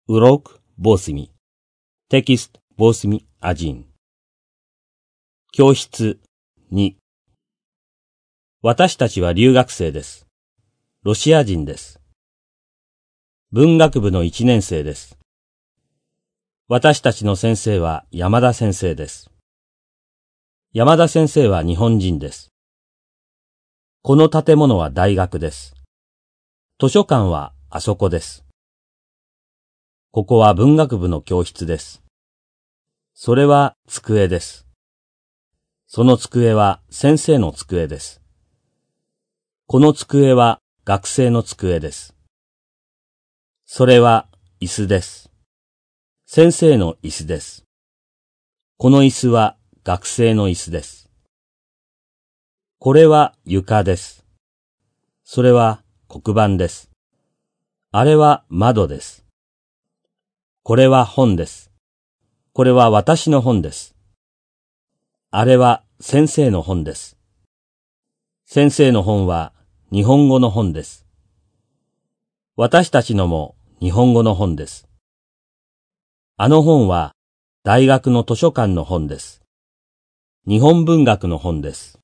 Урок 8. Текст 8.1. 教室2。私たちは留学生です。ロシア人です。文学部の1年生です。私たちの先生は山田先生です。山田先生は日本人です。この建物は大学です。図書館はあそこです。ここは文学部の教室です。それは机です。その机は先生の机です。この机は学生の机です。それは椅子です。先生の椅子です。この椅子は学生の椅子です。これは床です。それは黒板です。あれは窓です。これは本です。これは私の本です。あれは先生の本です。先生の本は日本語の本です。私たちのも日本語の本です。あの本は大学の図書館の本です。日本文学の本です。